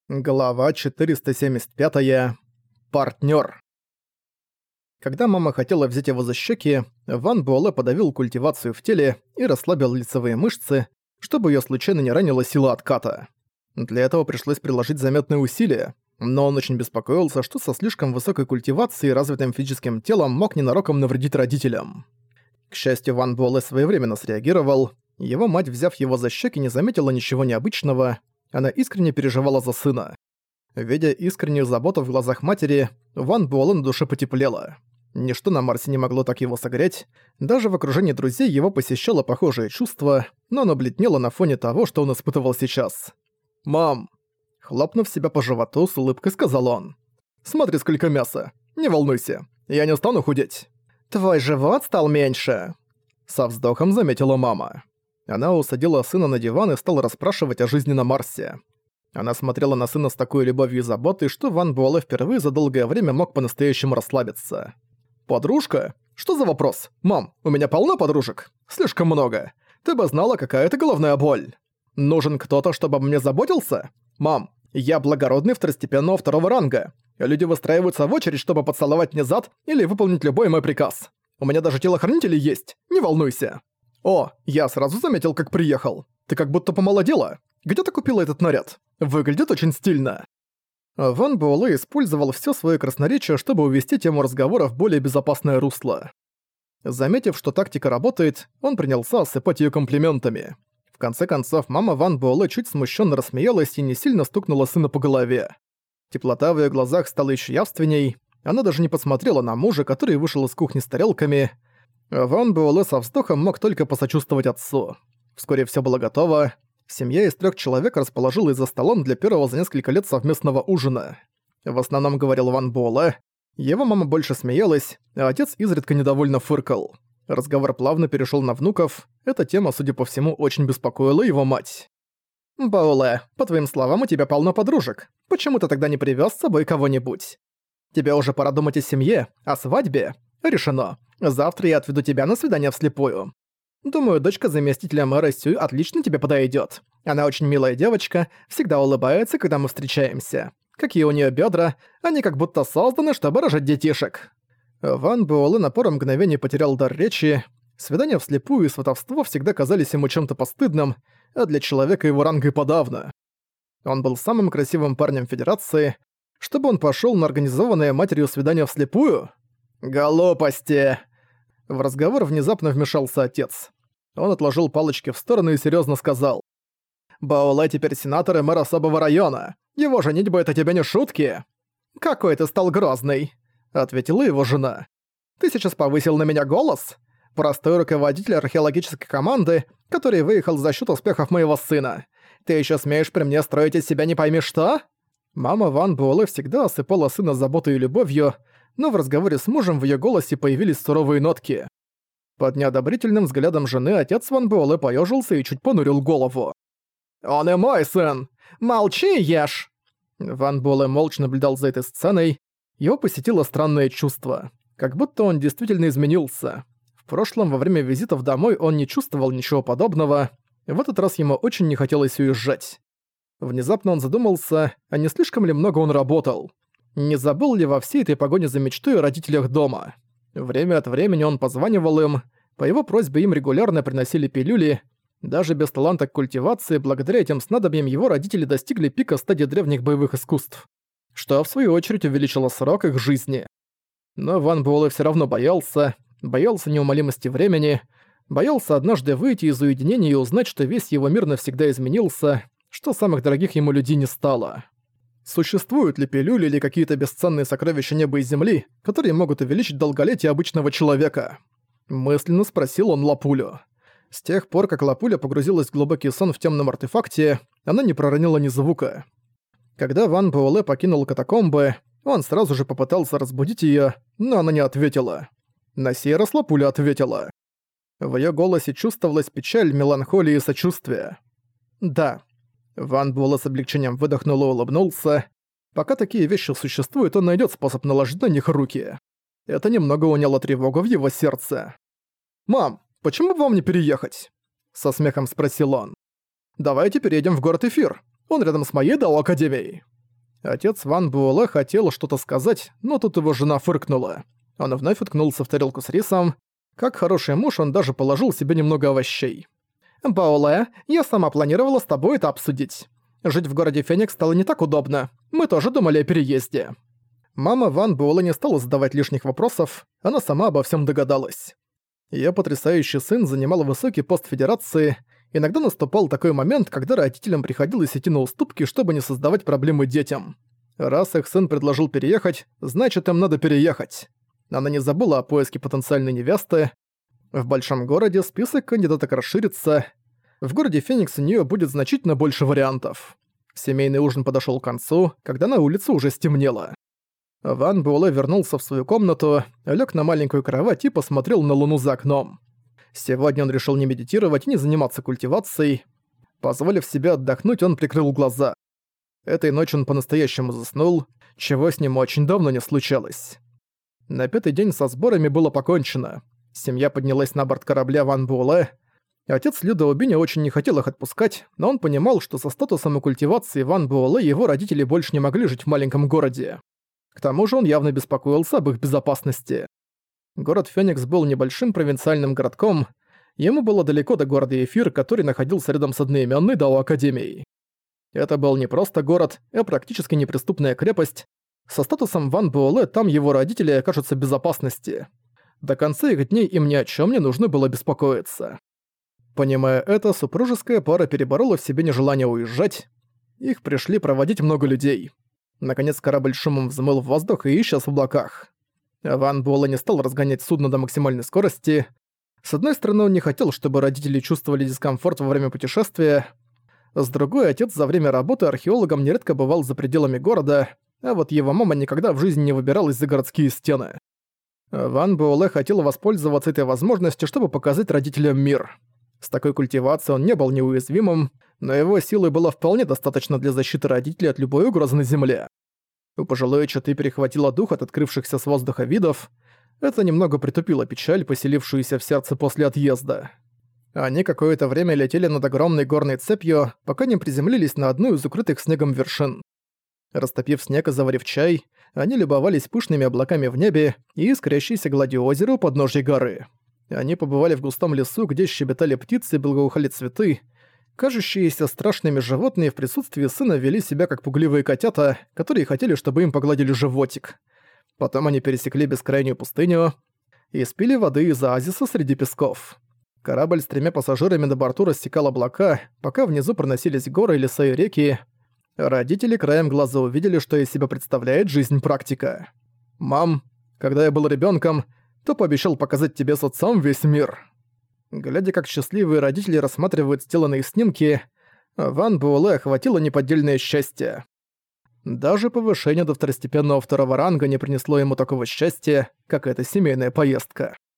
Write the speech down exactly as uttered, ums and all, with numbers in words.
Глава четыреста семьдесят пять. Партнёр. Когда мама хотела взять его за щеки, Ван Буэлэ подавил культивацию в теле и расслабил лицевые мышцы, чтобы её случайно не ранила сила отката. Для этого пришлось приложить заметные усилия, но он очень беспокоился, что со слишком высокой культивацией и развитым физическим телом мог ненароком навредить родителям. К счастью, Ван Буэлэ своевременно среагировал. Его мать, взяв его за щеки, не заметила ничего необычного. Она искренне переживала за сына. Видя искреннюю заботу в глазах матери, Ван Буэлэ на душе потеплело. Ничто на Марсе не могло так его согреть. Даже в окружении друзей его посещало похожее чувство, но оно бледнело на фоне того, что он испытывал сейчас. «Мам!» Хлопнув себя по животу, с улыбкой сказал он. «Смотри, сколько мяса! Не волнуйся, я не стану худеть!» «Твой живот стал меньше!» Со вздохом заметила мама. Она усадила сына на диван и стала расспрашивать о жизни на Марсе. Она смотрела на сына с такой любовью и заботой, что Ван Буэлэ впервые за долгое время мог по-настоящему расслабиться. «Подружка? Что за вопрос? Мам, у меня полно подружек? Слишком много. Ты бы знала, какая это головная боль. Нужен кто-то, чтобы обо мне заботился? Мам, я благородный второстепенного второго ранга. Люди выстраиваются в очередь, чтобы поцеловать мне зад или выполнить любой мой приказ. У меня даже телохранители есть, не волнуйся. О, я сразу заметил, как приехал. Ты как будто помолодела. Где ты купила этот наряд? Выглядит очень стильно». Ван Буэлэ использовал всё своё красноречие, чтобы увести тему разговора в более безопасное русло. Заметив, что тактика работает, он принялся осыпать её комплиментами. В конце концов, мама Ван Буэлэ чуть смущённо рассмеялась и не сильно стукнула сына по голове. Теплота в её глазах стала ещё явственней. Она даже не посмотрела на мужа, который вышел из кухни с тарелками. Ван Буэлэ со вздохом мог только посочувствовать отцу. Вскоре всё было готово. Семья из трёх человек расположилась за столом для первого за несколько лет совместного ужина. В основном говорил Ван Буэлэ. Его мама больше смеялась, а отец изредка недовольно фыркал. Разговор плавно перешёл на внуков. Эта тема, судя по всему, очень беспокоила его мать. «Буэлэ, по твоим словам, у тебя полно подружек. Почему ты тогда не привёз с собой кого-нибудь? Тебе уже пора думать о семье, о свадьбе. Решено. Завтра я отведу тебя на свидание вслепую. Думаю, дочка заместителя мэра Сюй отлично тебе подойдет. Она очень милая девочка, всегда улыбается, когда мы встречаемся. Какие у нее бедра, они как будто созданы, чтобы рожать детишек». Ван Буэлэ на пару мгновений потерял дар речи. Свидания вслепую и сватовство всегда казались ему чем-то постыдным, а для человека его ранга и подавно. Он был самым красивым парнем Федерации. Чтобы он пошёл на организованное матерью свидание вслепую? Глупости! В разговор внезапно вмешался отец. Он отложил палочки в сторону и серьёзно сказал. «Буэлэ теперь сенатор и мэр особого района. Его женитьба — это тебе не шутки?» «Какой ты стал грозный», — ответила его жена. «Ты сейчас повысил на меня голос? Простой руководитель археологической команды, который выехал за счёт успехов моего сына. Ты ещё смеешь при мне строить из себя не пойми что?» Мама Ван Буэлэ всегда осыпала сына заботой и любовью, но в разговоре с мужем в её голосе появились суровые нотки. Под неодобрительным взглядом жены отец Ван Буэлэ поёжился и чуть понурил голову. «Он и мой сын! Молчи, ешь!» Ван Буэлэ молча наблюдал за этой сценой. Его посетило странное чувство. Как будто он действительно изменился. В прошлом, во время визитов домой, он не чувствовал ничего подобного. В этот раз ему очень не хотелось уезжать. Внезапно он задумался, а не слишком ли много он работал. Не забыл ли во всей этой погоне за мечтой о родителях дома? Время от времени он позванивал им. По его просьбе им регулярно приносили пилюли. Даже без таланта к культивации, благодаря этим снадобьям его родители достигли пика стадии древних боевых искусств, что в свою очередь увеличило срок их жизни. Но Ван Буэлэ всё равно боялся, боялся неумолимости времени, боялся однажды выйти из уединения и узнать, что весь его мир навсегда изменился, что самых дорогих ему людей не стало. Существуют ли пилюли или какие-то бесценные сокровища неба и земли, которые могут увеличить долголетие обычного человека? Мысленно спросил он Лапулю. С тех пор, как Лапуля погрузилась в глубокий сон в темном артефакте, она не проронила ни звука. Когда Ван Буэлэ покинул катакомбы, он сразу же попытался разбудить её, но она не ответила. На сей раз Лапуля ответила. В её голосе чувствовалась печаль, меланхолия и сочувствие. «Да». Ван Буэлэ с облегчением выдохнул и улыбнулся. Пока такие вещи существуют, он найдёт способ наложить на них руки. Это немного уняло тревогу в его сердце. «Мам, почему бы вам не переехать?» Со смехом спросил он. «Давайте переедем в город Эфир. Он рядом с моей Дао Академией». Отец Ван Буэлэ хотел что-то сказать, но тут его жена фыркнула. Он вновь уткнулся в тарелку с рисом. Как хороший муж, он даже положил себе немного овощей. «Буэлэ, я сама планировала с тобой это обсудить. Жить в городе Феникс стало не так удобно. Мы тоже думали о переезде». Мама Ван Буэлэ не стала задавать лишних вопросов, она сама обо всем догадалась. Её потрясающий сын занимал высокий пост Федерации. Иногда наступал такой момент, когда родителям приходилось идти на уступки, чтобы не создавать проблемы детям. Раз их сын предложил переехать, значит, им надо переехать. Она не забыла о поиске потенциальной невесты. В большом городе список кандидаток расширится. В городе Феникс у неё будет значительно больше вариантов. Семейный ужин подошёл к концу, когда на улице уже стемнело. Ван Буэлэ вернулся в свою комнату, лёг на маленькую кровать и посмотрел на луну за окном. Сегодня он решил не медитировать и не заниматься культивацией. Позволив себе отдохнуть, он прикрыл глаза. Этой ночью он по-настоящему заснул, чего с ним очень давно не случалось. На пятый день со сборами было покончено. Семья поднялась на борт корабля Ван Буэлэ. Отец Лю Даобиня очень не хотел их отпускать, но он понимал, что со статусом и культивацией Ван Буэлэ его родители больше не могли жить в маленьком городе. К тому же он явно беспокоился об их безопасности. Город Феникс был небольшим провинциальным городком, ему было далеко до города Эфир, который находился рядом с одноимённой Дао Академией. Это был не просто город, а практически неприступная крепость. Со статусом Ван Буэлэ там его родители окажутся в безопасности. До конца их дней им ни о чём не нужно было беспокоиться. Понимая это, супружеская пара переборола в себе нежелание уезжать. Их пришли проводить много людей. Наконец корабль шумом взмыл в воздух и исчез в облаках. Ван Буэлэ не стал разгонять судно до максимальной скорости. С одной стороны, он не хотел, чтобы родители чувствовали дискомфорт во время путешествия. С другой, отец за время работы археологом нередко бывал за пределами города, а вот его мама никогда в жизни не выбиралась за городские стены. Ван Буэлэ хотел воспользоваться этой возможностью, чтобы показать родителям мир. С такой культивацией он не был неуязвимым, но его силы было вполне достаточно для защиты родителей от любой угрозы на земле. У пожилой четы перехватило дух от открывшихся с воздуха видов. Это немного притупило печаль, поселившуюся в сердце после отъезда. Они какое-то время летели над огромной горной цепью, пока не приземлились на одну из укрытых снегом вершин. Растопив снег и заварив чай, они любовались пышными облаками в небе и искрящейся гладью озера у подножья горы. Они побывали в густом лесу, где щебетали птицы и благоухали цветы. Кажущиеся страшными животные в присутствии сына вели себя как пугливые котята, которые хотели, чтобы им погладили животик. Потом они пересекли бескрайнюю пустыню и спили воды из оазиса среди песков. Корабль с тремя пассажирами на борту рассекал облака, пока внизу проносились горы, леса и реки. Родители краем глаза увидели, что из себя представляет жизнь практика. «Мам, когда я был ребенком, то пообещал показать тебе с отцом весь мир». Глядя, как счастливые родители рассматривают сделанные снимки, Ван Буэлэ охватило неподдельное счастье. Даже повышение до второстепенного второго ранга не принесло ему такого счастья, как эта семейная поездка.